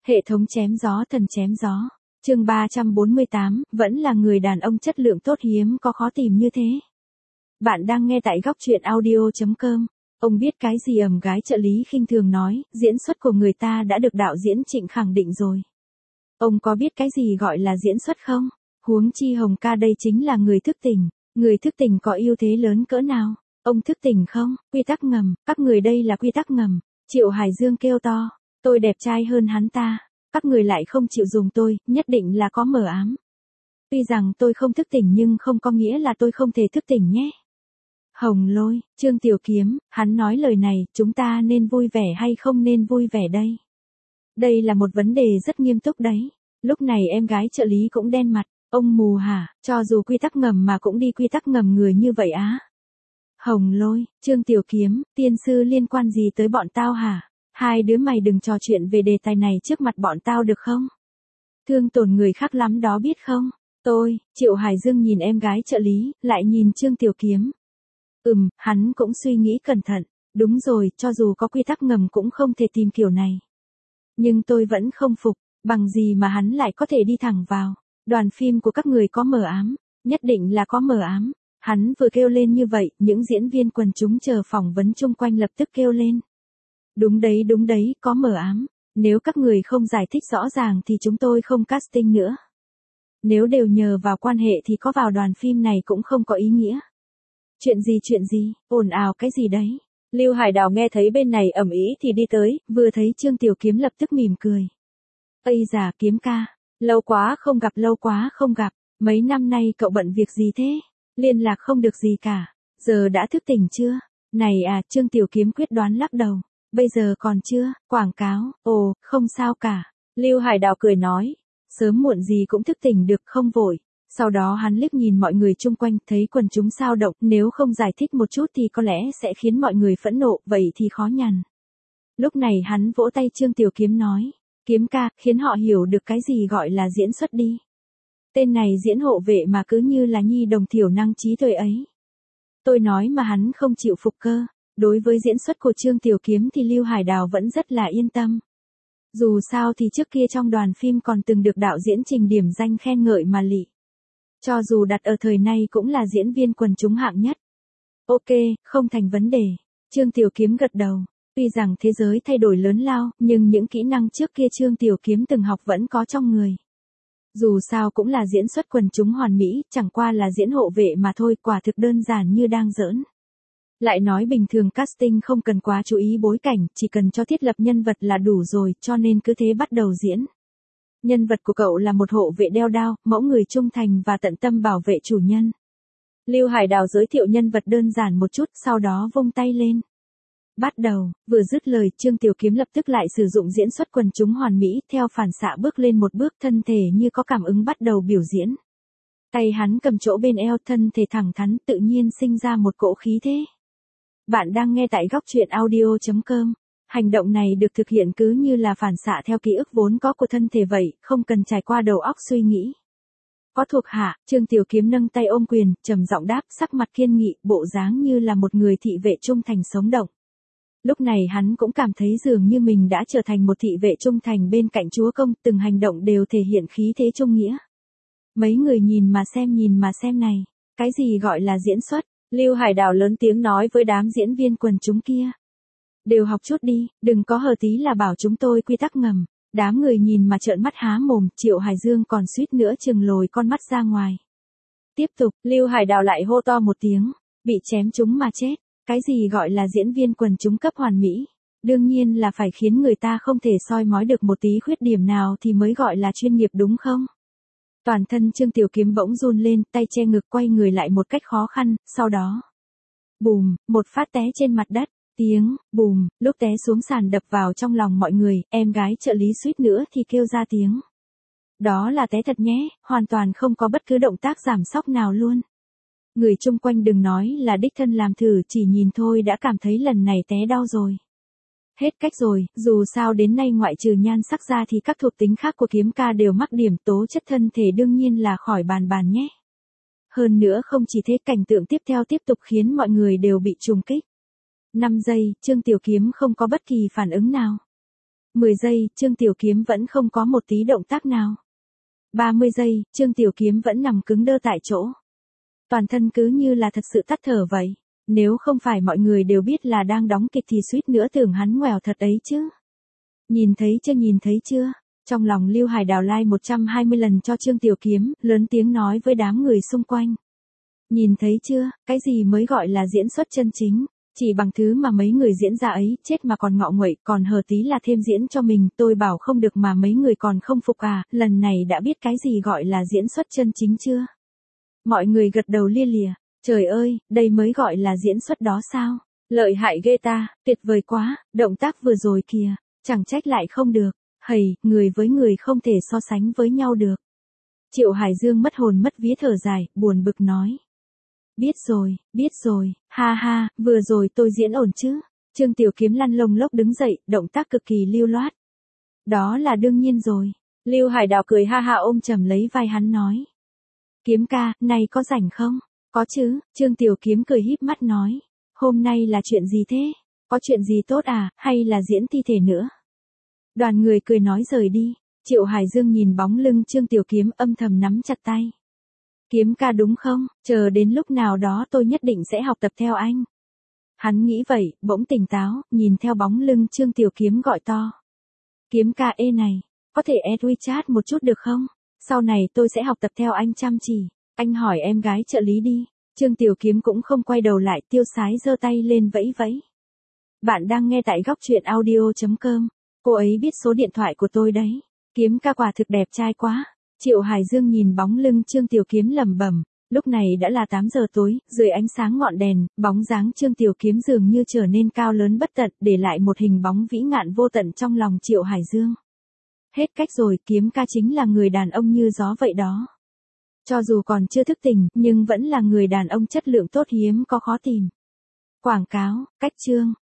Hệ thống chém gió thần chém gió. Chương 348, vẫn là người đàn ông chất lượng tốt hiếm có khó tìm như thế. Bạn đang nghe tại góc truyện audio.com. Ông biết cái gì gái trợ lý khinh thường nói, diễn xuất của người ta đã được đạo diễn Trịnh khẳng định rồi. Ông có biết cái gì gọi là diễn xuất không? Huống chi Hồng ca đây chính là người thức tỉnh. Người thức tỉnh có ưu thế lớn cỡ nào? Ông thức tỉnh không? Quy tắc ngầm, các người đây là quy tắc ngầm. Triệu Hải Dương kêu to, tôi đẹp trai hơn hắn ta. Các người lại không chịu dùng tôi, nhất định là có mờ ám. Tuy rằng tôi không thức tỉnh nhưng không có nghĩa là tôi không thể thức tỉnh nhé. Hồng Lôi, Trương Tiểu Kiếm, hắn nói lời này, chúng ta nên vui vẻ hay không nên vui vẻ đây? Đây là một vấn đề rất nghiêm túc đấy. Lúc này em gái trợ lý cũng đen mặt, ông mù hả, cho dù quy tắc ngầm mà cũng đi quy tắc ngầm người như vậy á. Hồng Lôi, Trương Tiểu Kiếm, tiên sư liên quan gì tới bọn tao hả? Hai đứa mày đừng trò chuyện về đề tài này trước mặt bọn tao được không? Thương tổn người khác lắm đó biết không? Triệu Hải Dương nhìn em gái trợ lý, lại nhìn Trương Tiểu Kiếm. Hắn cũng suy nghĩ cẩn thận. Đúng rồi, cho dù có quy tắc ngầm cũng không thể tìm kiểu này. Nhưng tôi vẫn không phục, bằng gì mà hắn lại có thể đi thẳng vào. Đoàn phim của các người có mờ ám, nhất định là có mờ ám. Hắn vừa kêu lên như vậy, những diễn viên quần chúng chờ phỏng vấn chung quanh lập tức kêu lên. Đúng đấy, có mờ ám. Nếu các người không giải thích rõ ràng thì chúng tôi không casting nữa. Nếu đều nhờ vào quan hệ thì có vào đoàn phim này cũng không có ý nghĩa. Chuyện gì, ồn ào cái gì đấy? Lưu Hải Đào nghe thấy bên này ầm ĩ thì đi tới, vừa thấy Trương Tiểu Kiếm lập tức mỉm cười. Ây già Kiếm ca, lâu quá không gặp, mấy năm nay cậu bận việc gì thế? Liên lạc không được gì cả, giờ đã thức tỉnh chưa? Này à, Trương Tiểu Kiếm quyết đoán lắc đầu. Bây giờ còn chưa, quảng cáo, không sao cả. Lưu Hải Đào cười nói, sớm muộn gì cũng thức tỉnh được không vội. Sau đó hắn liếc nhìn mọi người chung quanh, thấy quần chúng sao động, nếu không giải thích một chút thì có lẽ sẽ khiến mọi người phẫn nộ, vậy thì khó nhằn. Lúc này hắn vỗ tay Trương Tiểu Kiếm nói, Kiếm ca, khiến họ hiểu được cái gì gọi là diễn xuất đi. Tên này diễn hộ vệ mà cứ như là nhi đồng thiểu năng trí tuệ ấy. Tôi nói mà hắn không chịu phục cơ. Đối với diễn xuất của Trương Tiểu Kiếm thì Lưu Hải Đào vẫn rất là yên tâm. Dù sao thì trước kia trong đoàn phim còn từng được đạo diễn Trình điểm danh khen ngợi mà lị. Cho dù đặt ở thời nay cũng là diễn viên quần chúng hạng nhất. Ok, không thành vấn đề. Trương Tiểu Kiếm gật đầu. Tuy rằng thế giới thay đổi lớn lao, nhưng những kỹ năng trước kia Trương Tiểu Kiếm từng học vẫn có trong người. Dù sao cũng là diễn xuất quần chúng hoàn mỹ, chẳng qua là diễn hộ vệ mà thôi, quả thực đơn giản như đang giỡn. Lại nói bình thường casting không cần quá chú ý bối cảnh, chỉ cần cho thiết lập nhân vật là đủ rồi, cho nên cứ thế bắt đầu diễn. Nhân vật của cậu là một hộ vệ đeo đao, mẫu người trung thành và tận tâm bảo vệ chủ nhân. Lưu Hải Đào giới thiệu nhân vật đơn giản một chút, sau đó vung tay lên. Bắt đầu, vừa dứt lời, Trương Tiểu Kiếm lập tức lại sử dụng diễn xuất quần chúng hoàn mỹ, theo phản xạ bước lên một bước, thân thể như có cảm ứng bắt đầu biểu diễn. Tay hắn cầm chỗ bên eo, thân thể thẳng thắn, tự nhiên sinh ra một cỗ khí thế. Bạn đang nghe tại góc truyện audio.com. Hành động này được thực hiện cứ như là phản xạ theo ký ức vốn có của thân thể vậy, không cần trải qua đầu óc suy nghĩ. Có thuộc hạ, Trương Tiểu Kiếm nâng tay ôm quyền, trầm giọng đáp, sắc mặt kiên nghị, bộ dáng như là một người thị vệ trung thành sống động. Lúc này hắn cũng cảm thấy dường như mình đã trở thành một thị vệ trung thành bên cạnh chúa công, từng hành động đều thể hiện khí thế trung nghĩa. Mấy người nhìn mà xem này, cái gì gọi là diễn xuất? Lưu Hải Đào lớn tiếng nói với đám diễn viên quần chúng kia. Đều học chút đi, đừng có hờ tí là bảo chúng tôi quy tắc ngầm. Đám người nhìn mà trợn mắt há mồm, Triệu Hải Dương còn suýt nữa chừng lồi con mắt ra ngoài. Tiếp tục, Lưu Hải Đào lại hô to một tiếng, bị chém chúng mà chết. Cái gì gọi là diễn viên quần chúng cấp hoàn mỹ? Đương nhiên là phải khiến người ta không thể soi mói được một tí khuyết điểm nào thì mới gọi là chuyên nghiệp đúng không? Toàn thân Trương Tiểu Kiếm bỗng run lên, tay che ngực quay người lại một cách khó khăn, sau đó. Bùm, một phát té trên mặt đất, tiếng, bùm, lúc té xuống sàn đập vào trong lòng mọi người, em gái trợ lý suýt nữa thì kêu ra tiếng. Đó là té thật nhé, hoàn toàn không có bất cứ động tác giảm sóc nào luôn. Người chung quanh đừng nói là đích thân làm thử, chỉ nhìn thôi đã cảm thấy lần này té đau rồi. Hết cách rồi, dù sao đến nay ngoại trừ nhan sắc ra thì các thuộc tính khác của Kiếm ca đều mắc điểm, tố chất thân thể đương nhiên là khỏi bàn nhé. Hơn nữa không chỉ thế, cảnh tượng tiếp theo tiếp tục khiến mọi người đều bị trùng kích. 5 giây, Trương Tiểu Kiếm không có bất kỳ phản ứng nào. 10 giây, Trương Tiểu Kiếm vẫn không có một tí động tác nào. 30 giây, Trương Tiểu Kiếm vẫn nằm cứng đơ tại chỗ. Toàn thân cứ như là thật sự tắt thở vậy. Nếu không phải mọi người đều biết là đang đóng kịch thì suýt nữa tưởng hắn ngoèo thật ấy chứ. Nhìn thấy chưa? Trong lòng Lưu Hải Đào like 120 lần cho Trương Tiểu Kiếm, lớn tiếng nói với đám người xung quanh. Nhìn thấy chưa, cái gì mới gọi là diễn xuất chân chính, chỉ bằng thứ mà mấy người diễn ra ấy, chết mà còn ngọ nguậy, còn hờ tí là thêm diễn cho mình, tôi bảo không được mà mấy người còn không phục à, lần này đã biết cái gì gọi là diễn xuất chân chính chưa? Mọi người gật đầu lia lịa, trời ơi, đây mới gọi là diễn xuất đó sao? Lợi hại ghê ta, tuyệt vời quá, động tác vừa rồi kìa, chẳng trách lại không được, hầy, người với người không thể so sánh với nhau được. Triệu Hải Dương mất hồn mất vía thở dài, buồn bực nói. Biết rồi, ha ha, vừa rồi tôi diễn ổn chứ. Trương Tiểu Kiếm lăn lông lốc đứng dậy, động tác cực kỳ lưu loát. Đó là đương nhiên rồi. Lưu Hải Đào cười ha ha ôm chầm lấy vai hắn nói. Kiếm ca, này có rảnh không? Có chứ, Trương Tiểu Kiếm cười híp mắt nói. Hôm nay là chuyện gì thế? Có chuyện gì tốt à, hay là diễn thi thể nữa? Đoàn người cười nói rời đi. Triệu Hải Dương nhìn bóng lưng Trương Tiểu Kiếm âm thầm nắm chặt tay. Kiếm ca đúng không? Chờ đến lúc nào đó tôi nhất định sẽ học tập theo anh. Hắn nghĩ vậy, bỗng tỉnh táo, nhìn theo bóng lưng Trương Tiểu Kiếm gọi to. Kiếm ca ê này, có thể add WeChat một chút được không? Sau này tôi sẽ học tập theo anh chăm chỉ. Anh hỏi em gái trợ lý đi. Trương Tiểu Kiếm cũng không quay đầu lại, tiêu sái giơ tay lên vẫy vẫy. Bạn đang nghe tại góc truyện audio.com. Cô ấy biết số điện thoại của tôi đấy. Kiếm ca quả thực đẹp trai quá. Triệu Hải Dương nhìn bóng lưng Trương Tiểu Kiếm lẩm bẩm, lúc này đã là 8 giờ tối, dưới ánh sáng ngọn đèn, bóng dáng Trương Tiểu Kiếm dường như trở nên cao lớn bất tận, để lại một hình bóng vĩ ngạn vô tận trong lòng Triệu Hải Dương. Hết cách rồi, Kiếm ca chính là người đàn ông như gió vậy đó. Cho dù còn chưa thức tỉnh, nhưng vẫn là người đàn ông chất lượng tốt hiếm có khó tìm. Quảng cáo, cách chương.